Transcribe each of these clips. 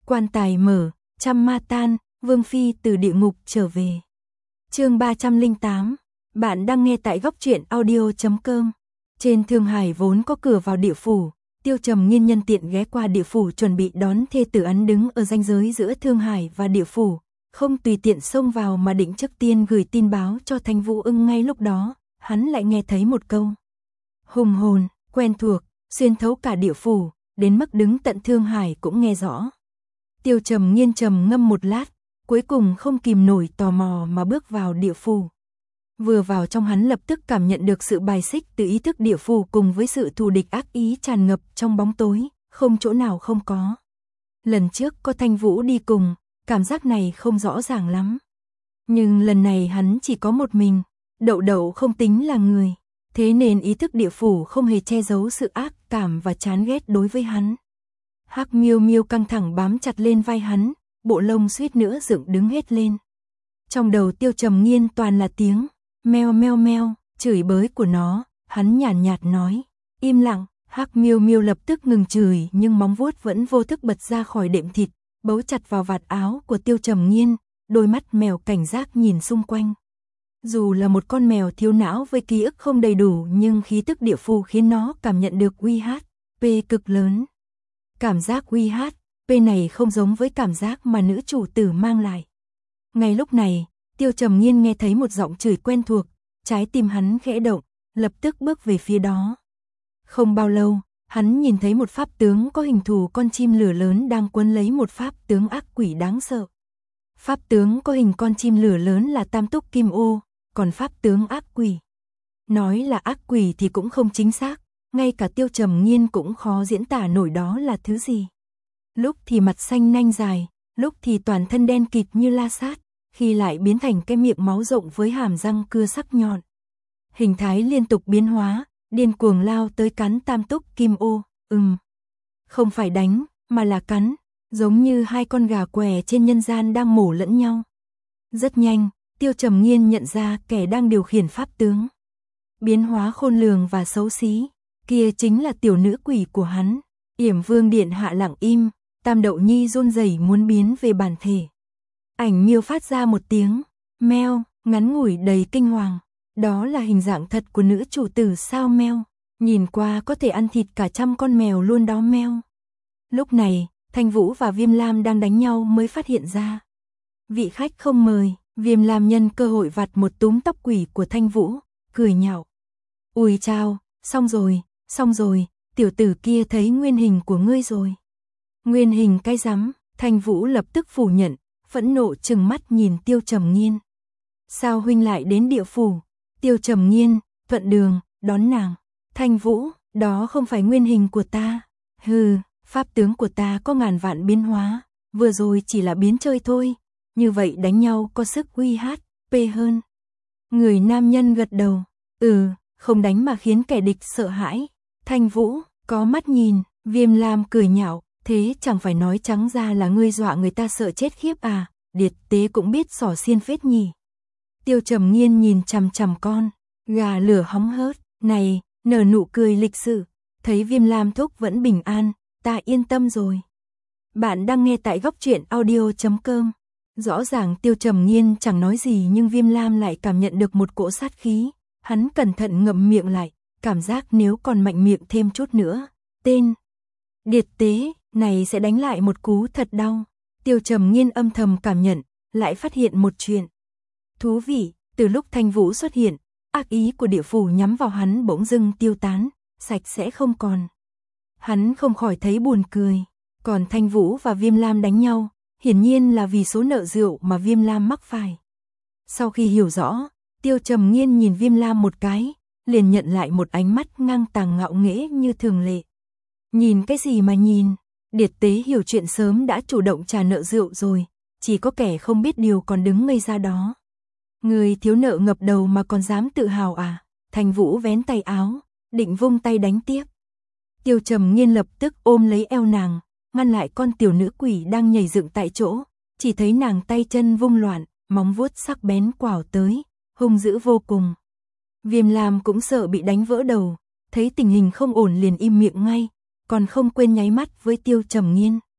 Quan tài mở, trăm ma tan, Vương Phi từ địa ngục trở về. Chương 308, bạn đang nghe tại góc truyện audio.com. Trên Thương Hải vốn có cửa vào địa phủ, Tiêu Trầm Nghiên nhân tiện ghé qua địa phủ chuẩn bị đón thê tử ấn đứng ở ranh giới giữa Thương Hải và địa phủ, không tùy tiện xông vào mà định trước tiên gửi tin báo cho Thanh Vũ Ưng. Ngay lúc đó, hắn lại nghe thấy một câu hùng hồn, quen thuộc, xuyên thấu cả địa phủ, đến mức đứng tận Thương Hải cũng nghe rõ. Tiêu Trầm Nghiên trầm ngâm một lát, cuối cùng không kìm nổi tò mò mà bước vào địa phủ. Vừa vào trong hắn lập tức cảm nhận được sự bài xích từ ý thức địa phủ cùng với sự thù địch ác ý tràn ngập trong bóng tối, không chỗ nào không có. Lần trước có Thanh Vũ đi cùng, cảm giác này không rõ ràng lắm. Nhưng lần này hắn chỉ có một mình, Đậu Đậu không tính là người, thế nên ý thức địa phủ không hề che giấu sự ác cảm và chán ghét đối với hắn. Hắc Miêu Miêu căng thẳng bám chặt lên vai hắn, bộ lông suýt nữa dựng đứng hết lên. Trong đầu Tiêu Trầm Nghiên toàn là tiếng meo meo meo, chửi bới của nó, hắn nhàn nhạt nói, im lặng. Hắc Miêu Miêu lập tức ngừng chửi nhưng móng vuốt vẫn vô thức bật ra khỏi đệm thịt, bấu chặt vào vạt áo của Tiêu Trầm Nghiên, đôi mắt mèo cảnh giác nhìn xung quanh. Dù là một con mèo thiếu não với ký ức không đầy đủ nhưng khí tức địa phủ khiến nó cảm nhận được uy HP cực lớn. Cảm giác uy HP này không giống với cảm giác mà nữ chủ tử mang lại. Ngay lúc này, Tiêu Trầm Nghiên nghe thấy một giọng chửi quen thuộc, trái tim hắn khẽ động, lập tức bước về phía đó. Không bao lâu, hắn nhìn thấy một pháp tướng có hình thù con chim lửa lớn đang quấn lấy một pháp tướng ác quỷ đáng sợ. Pháp tướng có hình con chim lửa lớn là Tam Túc Kim Ô, còn pháp tướng ác quỷ. Nói là ác quỷ thì cũng không chính xác, ngay cả Tiêu Trầm Nghiên cũng khó diễn tả nổi đó là thứ gì. Lúc thì mặt xanh nanh dài, lúc thì toàn thân đen kịt như la sát, khi lại biến thành cái miệng máu rộng với hàm răng cưa sắc nhọn. Hình thái liên tục biến hóa, điên cuồng lao tới cắn Tam Túc Kim Ô, không phải đánh, mà là cắn, giống như hai con gà què trên nhân gian đang mổ lẫn nhau. Rất nhanh, Tiêu Trầm Nghiên nhận ra kẻ đang điều khiển pháp tướng. Biến hóa khôn lường và xấu xí, kia chính là tiểu nữ quỷ của hắn. Yểm Vương điện hạ lặng im, Tam Đậu Nhi run rẩy muốn biến về bản thể. Ảnh Miêu phát ra một tiếng meo, ngắn ngủi đầy kinh hoàng. Đó là hình dạng thật của nữ chủ tử sao meo, nhìn qua có thể ăn thịt cả trăm con mèo luôn đó meo. Lúc này, Thanh Vũ và Viêm Lam đang đánh nhau mới phát hiện ra. Vị khách không mời, Viêm Lam nhân cơ hội vặt một túm tóc quỷ của Thanh Vũ, cười nhạo. Ui chao, xong rồi, tiểu tử kia thấy nguyên hình của ngươi rồi. Nguyên hình cái rắm, Thanh Vũ lập tức phủ nhận, phẫn nộ trừng mắt nhìn Tiêu Trầm Nghiên. Sao huynh lại đến địa phủ? Tiêu Trầm Nghiên, thuận đường, đón nàng. Thanh Vũ, đó không phải nguyên hình của ta. Hừ, pháp tướng của ta có ngàn vạn biến hóa, vừa rồi chỉ là biến chơi thôi. Như vậy đánh nhau có sức uy HP hơn. Người nam nhân gật đầu. Không đánh mà khiến kẻ địch sợ hãi. Thanh Vũ, có mắt nhìn, Viêm Lam cười nhạo, thế chẳng phải nói trắng ra là ngươi dọa người ta sợ chết khiếp à, điệt tế cũng biết xỏ xiên phết nhỉ. Tiêu Trầm Nghiên nhìn chằm chằm con gà lửa hóng hớt, này, nở nụ cười lịch sự, thấy Viêm Lam thúc vẫn bình an, ta yên tâm rồi. Bạn đang nghe tại góc truyện audio.com. Rõ ràng Tiêu Trầm Nghiên chẳng nói gì nhưng Viêm Lam lại cảm nhận được một cỗ sát khí, hắn cẩn thận ngậm miệng lại, cảm giác nếu còn mạnh miệng thêm chút nữa, tên điệt tế này sẽ đánh lại một cú thật đau. Tiêu Trầm Nghiên âm thầm cảm nhận, lại phát hiện một chuyện thú vị, từ lúc Thanh Vũ xuất hiện, ác ý của địa phủ nhắm vào hắn bỗng dưng tiêu tán, sạch sẽ không còn. Hắn không khỏi thấy buồn cười, còn Thanh Vũ và Viêm Lam đánh nhau, hiển nhiên là vì số nợ rượu mà Viêm Lam mắc phải. Sau khi hiểu rõ, Tiêu Trầm Nghiên nhìn Viêm Lam một cái, liền nhận lại một ánh mắt ngang tàng ngạo nghễ như thường lệ. Nhìn cái gì mà nhìn, điệt tế hiểu chuyện sớm đã chủ động trả nợ rượu rồi, chỉ có kẻ không biết điều còn đứng ngây ra đó. Người thiếu nợ ngập đầu mà còn dám tự hào à? Thanh Vũ vén tay áo, định vung tay đánh tiếp. Tiêu Trầm Nghiên lập tức ôm lấy eo nàng, ngăn lại con tiểu nữ quỷ đang nhảy dựng tại chỗ, chỉ thấy nàng tay chân vung loạn, móng vuốt sắc bén quảo tới, hung dữ vô cùng. Viêm Lam cũng sợ bị đánh vỡ đầu, thấy tình hình không ổn liền im miệng ngay, còn không quên nháy mắt với Tiêu Trầm Nghiên.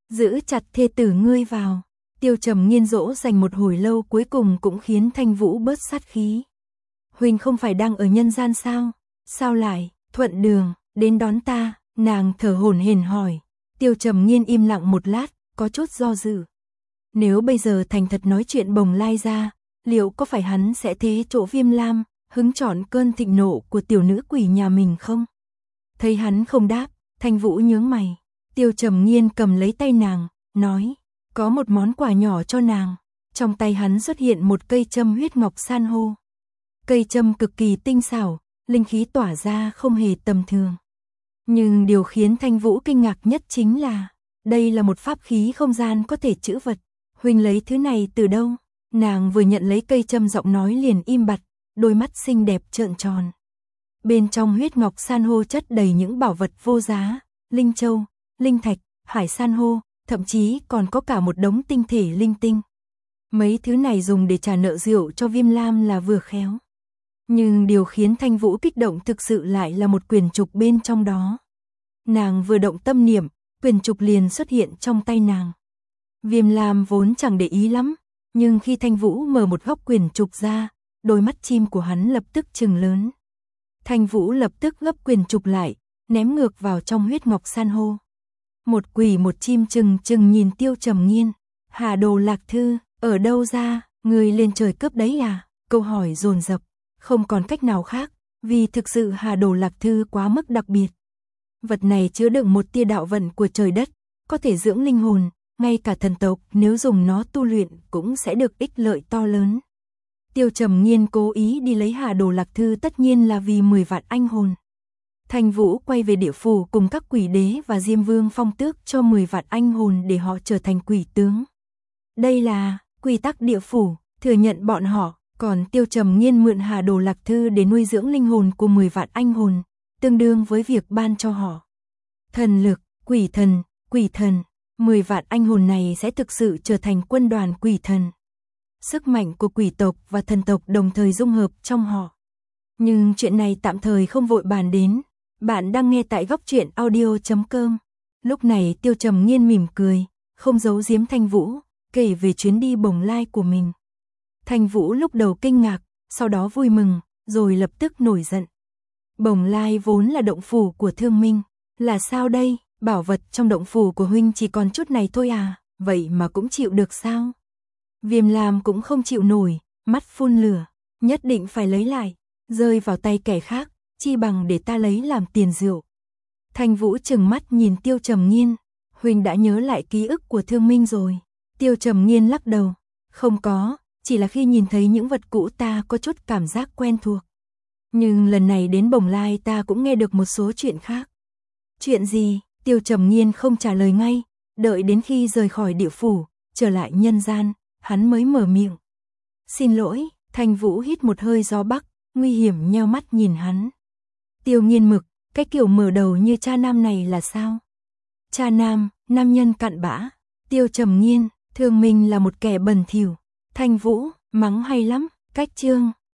giữ chặt thê tử ngươi vào. Tiêu Trầm Nghiên dỗ dành một hồi lâu cuối cùng cũng khiến Thanh Vũ bớt sát khí. Huynh không phải đang ở nhân gian sao? Sao lại thuận đường đến đón ta? Nàng thở hổn hển hỏi. Tiêu Trầm Nghiên im lặng một lát, có chút do dự. Nếu bây giờ thành thật nói chuyện Bồng Lai ra, liệu có phải hắn sẽ thế chỗ Viêm Lam, hứng chọn cơn thịnh nộ của tiểu nữ quỷ nhà mình không? Thấy hắn không đáp, Thanh Vũ nhướng mày. Tiêu Trầm Nghiên cầm lấy tay nàng, nói, có một món quà nhỏ cho nàng. Trong tay hắn xuất hiện một cây châm huyết ngọc san hô. Cây châm cực kỳ tinh xảo, linh khí tỏa ra không hề tầm thường. Nhưng điều khiến Thanh Vũ kinh ngạc nhất chính là, đây là một pháp khí không gian có thể trữ vật. Huynh lấy thứ này từ đâu? Nàng vừa nhận lấy cây châm giọng nói liền im bặt, đôi mắt xinh đẹp trợn tròn. Bên trong huyết ngọc san hô chất đầy những bảo vật vô giá, linh châu, linh thạch, hải san hô, thậm chí còn có cả một đống tinh thể linh tinh. Mấy thứ này dùng để trả nợ rượu cho Viêm Lam là vừa khéo. Nhưng điều khiến Thanh Vũ kích động thực sự lại là một quyển trục bên trong đó. Nàng vừa động tâm niệm, quyển trục liền xuất hiện trong tay nàng. Viêm Lam vốn chẳng để ý lắm, nhưng khi Thanh Vũ mở một góc quyển trục ra, đôi mắt chim của hắn lập tức trừng lớn. Thanh Vũ lập tức gấp quyển trục lại, ném ngược vào trong huyết ngọc san hô. Một quỷ một chim chừng nhìn Tiêu Trầm Nghiên. Hà Đồ Lạc Thư, ở đâu ra, người lên trời cướp đấy à? Câu hỏi dồn dập, không còn cách nào khác, vì thực sự Hà Đồ Lạc Thư quá mức đặc biệt. Vật này chứa đựng một tia đạo vận của trời đất, có thể dưỡng linh hồn, ngay cả thần tộc nếu dùng nó tu luyện cũng sẽ được ích lợi to lớn. Tiêu Trầm Nghiên cố ý đi lấy Hà Đồ Lạc Thư tất nhiên là vì 10 vạn anh hồn. Thanh Vũ quay về địa phủ cùng các quỷ đế và Diêm Vương phong tước cho 10 vạn anh hồn để họ trở thành quỷ tướng. Đây là quy tắc địa phủ, thừa nhận bọn họ, còn Tiêu Trầm Nghiên mượn Hà Đồ Lạc Thư để nuôi dưỡng linh hồn của 10 vạn anh hồn, tương đương với việc ban cho họ thần lực, quỷ thần, 10 vạn anh hồn này sẽ thực sự trở thành quân đoàn quỷ thần. Sức mạnh của quỷ tộc và thần tộc đồng thời dung hợp trong họ. Nhưng chuyện này tạm thời không vội bàn đến. Bạn đang nghe tại góc truyện audio.com. Lúc này Tiêu Trầm Nghiên mỉm cười, không giấu giếm Thanh Vũ, kể về chuyến đi Bồng Lai của mình. Thanh Vũ lúc đầu kinh ngạc, sau đó vui mừng, rồi lập tức nổi giận. Bồng Lai vốn là động phủ của Thương Minh, là sao đây? Bảo vật trong động phủ của huynh chỉ còn chút này thôi à, vậy mà cũng chịu được sao? Viêm Lam cũng không chịu nổi, mắt phun lửa, nhất định phải lấy lại, rơi vào tay kẻ khác, chi bằng để ta lấy làm tiền rượu. Thanh Vũ trừng mắt nhìn Tiêu Trầm Nghiên, huynh đã nhớ lại ký ức của Thương Minh rồi. Tiêu Trầm Nghiên lắc đầu, không có, chỉ là khi nhìn thấy những vật cũ ta có chút cảm giác quen thuộc. Nhưng lần này đến Bồng Lai ta cũng nghe được một số chuyện khác. Chuyện gì? Tiêu Trầm Nghiên không trả lời ngay, đợi đến khi rời khỏi địa phủ, trở lại nhân gian, hắn mới mở miệng. Xin lỗi, Thanh Vũ hít một hơi gió bắc, nguy hiểm nheo mắt nhìn hắn. Tiêu Nghiên Mực, cái kiểu mở đầu như cha nam này là sao? Cha nam, nam nhân cặn bã. Tiêu Trầm Nghiên, Thương Minh là một kẻ bẩn thỉu. Thanh Vũ, mắng hay lắm, cách chương.